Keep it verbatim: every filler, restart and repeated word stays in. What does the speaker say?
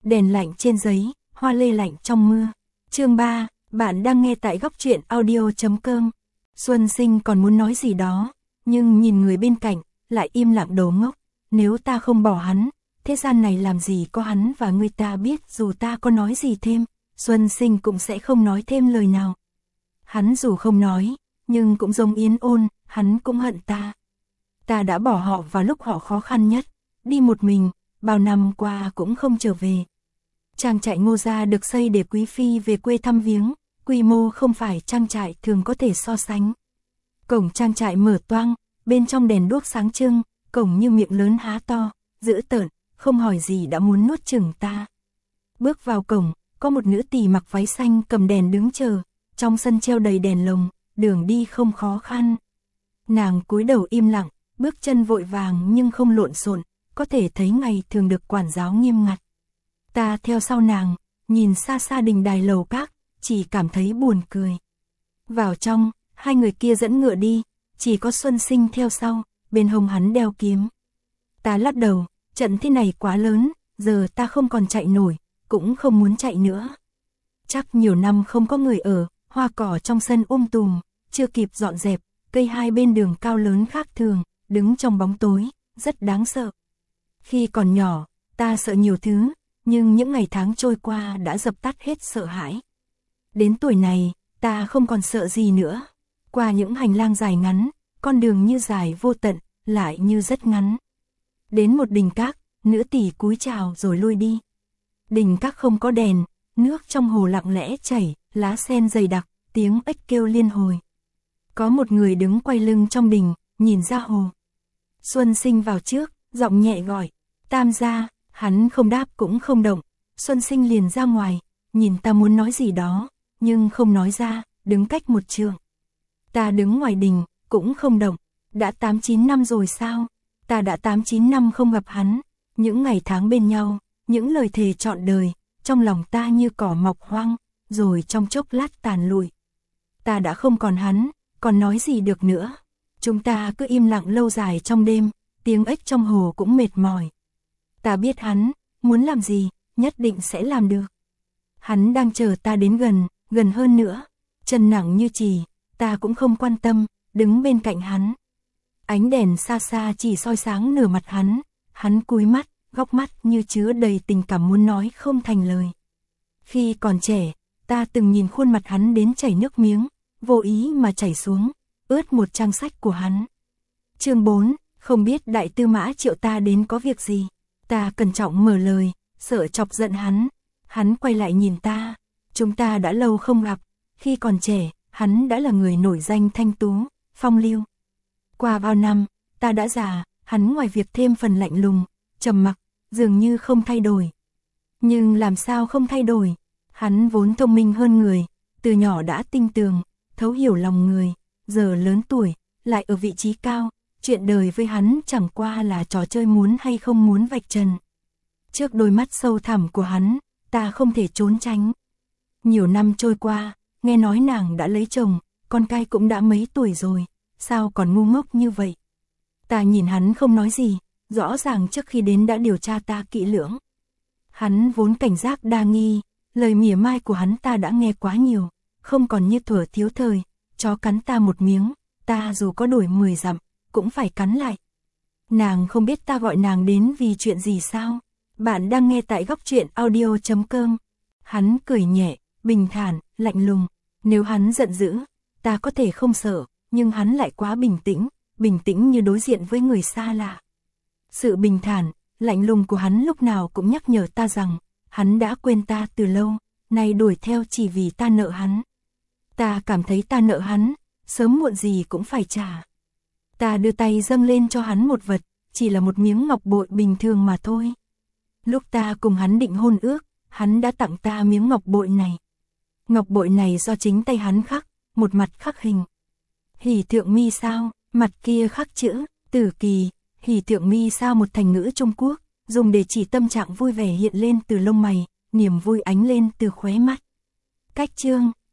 đèn lạnh trên giấy, hoa lê lạnh trong mưa. Chương ba, bạn đang nghe tại góc truyện audio chấm com. Xuân Sinh còn muốn nói gì đó, nhưng nhìn người bên cạnh, lại im lặng đồ ngốc. Nếu ta không bỏ hắn, thế gian này làm gì có hắn và người ta biết dù ta có nói gì thêm, Xuân Sinh cũng sẽ không nói thêm lời nào. Hắn dù không nói, nhưng cũng giống Yến Ôn, hắn cũng hận ta. Ta đã bỏ họ vào lúc họ khó khăn nhất, đi một mình, bao năm qua cũng không trở về. Trang trại Ngô gia được xây để quý phi về quê thăm viếng, quy mô không phải trang trại thường có thể so sánh. Cổng trang trại mở toang, bên trong đèn đuốc sáng trưng, cổng như miệng lớn há to, dữ tợn, không hỏi gì đã muốn nuốt chửng ta. Bước vào cổng, có một nữ tỳ mặc váy xanh cầm đèn đứng chờ, trong sân treo đầy đèn lồng, đường đi không khó khăn. Nàng cúi đầu im lặng, bước chân vội vàng nhưng không lộn xộn, có thể thấy ngày thường được quản giáo nghiêm ngặt. Ta theo sau nàng, nhìn xa xa đình đài lầu các, chỉ cảm thấy buồn cười. Vào trong, hai người kia dẫn ngựa đi, chỉ có Xuân Sinh theo sau, bên hông hắn đeo kiếm. Ta lắc đầu, trận thế này quá lớn, giờ ta không còn chạy nổi, cũng không muốn chạy nữa. Chắc nhiều năm không có người ở, hoa cỏ trong sân um tùm, chưa kịp dọn dẹp, cây hai bên đường cao lớn khác thường, đứng trong bóng tối, rất đáng sợ. Khi còn nhỏ, ta sợ nhiều thứ, nhưng những ngày tháng trôi qua đã dập tắt hết sợ hãi. Đến tuổi này, ta không còn sợ gì nữa. Qua những hành lang dài ngắn, con đường như dài vô tận, lại như rất ngắn. Đến một đình các, nữ tỳ cúi chào rồi lui đi. Đình các không có đèn, nước trong hồ lặng lẽ chảy, lá sen dày đặc, tiếng ếch kêu liên hồi. Có một người đứng quay lưng trong đình, nhìn ra hồ. Xuân Sinh vào trước, giọng nhẹ gọi, Tam gia. Hắn không đáp cũng không động. Xuân Sinh liền ra ngoài, nhìn ta muốn nói gì đó, nhưng không nói ra, đứng cách một trượng. Ta đứng ngoài đình, cũng không động. Đã tám chín năm rồi sao? Ta đã tám chín năm không gặp hắn. Những ngày tháng bên nhau, những lời thề trọn đời, trong lòng ta như cỏ mọc hoang, rồi trong chốc lát tàn lụi. Ta đã không còn hắn, còn nói gì được nữa. Chúng ta cứ im lặng lâu dài trong đêm, tiếng ếch trong hồ cũng mệt mỏi. Ta biết hắn, muốn làm gì, nhất định sẽ làm được. Hắn đang chờ ta đến gần, gần hơn nữa. Chân nặng như chì, ta cũng không quan tâm, đứng bên cạnh hắn. Ánh đèn xa xa chỉ soi sáng nửa mặt hắn. Hắn cúi mắt, góc mắt như chứa đầy tình cảm muốn nói không thành lời. Khi còn trẻ, ta từng nhìn khuôn mặt hắn đến chảy nước miếng, vô ý mà chảy xuống, ướt một trang sách của hắn. Chương bốn, không biết đại tư mã triệu ta đến có việc gì. Ta cẩn trọng mở lời, sợ chọc giận hắn. Hắn quay lại nhìn ta. Chúng ta đã lâu không gặp. Khi còn trẻ, hắn đã là người nổi danh thanh tú, phong lưu. Qua bao năm, ta đã già, hắn ngoài việc thêm phần lạnh lùng, trầm mặc, dường như không thay đổi. Nhưng làm sao không thay đổi? Hắn vốn thông minh hơn người, từ nhỏ đã tinh tường, thấu hiểu lòng người, giờ lớn tuổi, lại ở vị trí cao. Chuyện đời với hắn chẳng qua là trò chơi muốn hay không muốn vạch trần. Trước đôi mắt sâu thẳm của hắn, ta không thể trốn tránh. Nhiều năm trôi qua, nghe nói nàng đã lấy chồng, con cai cũng đã mấy tuổi rồi, sao còn ngu ngốc như vậy? Ta nhìn hắn không nói gì, rõ ràng trước khi đến đã điều tra ta kỹ lưỡng. Hắn vốn cảnh giác đa nghi, lời mỉa mai của hắn ta đã nghe quá nhiều, không còn như thuở thiếu thời, chó cắn ta một miếng, ta dù có đuổi mười dặm, cũng phải cắn lại. Nàng không biết ta gọi nàng đến vì chuyện gì sao? Bạn đang nghe tại góc truyện audio chấm com. Hắn cười nhẹ, bình thản, lạnh lùng. Nếu hắn giận dữ, ta có thể không sợ, nhưng hắn lại quá bình tĩnh, bình tĩnh như đối diện với người xa lạ. Sự bình thản, lạnh lùng của hắn lúc nào cũng nhắc nhở ta rằng, hắn đã quên ta từ lâu, nay đuổi theo chỉ vì ta nợ hắn. Ta cảm thấy ta nợ hắn, sớm muộn gì cũng phải trả. Ta đưa tay dâng lên cho hắn một vật, chỉ là một miếng ngọc bội bình thường mà thôi. Lúc ta cùng hắn định hôn ước, hắn đã tặng ta miếng ngọc bội này. Ngọc bội này do chính tay hắn khắc, một mặt khắc hình Hỷ Thượng Mi Sao, mặt kia khắc chữ Tử Kỳ. Hỷ Thượng Mi Sao một thành ngữ Trung Quốc, dùng để chỉ tâm trạng vui vẻ hiện lên từ lông mày, niềm vui ánh lên từ khóe mắt. Cách chương,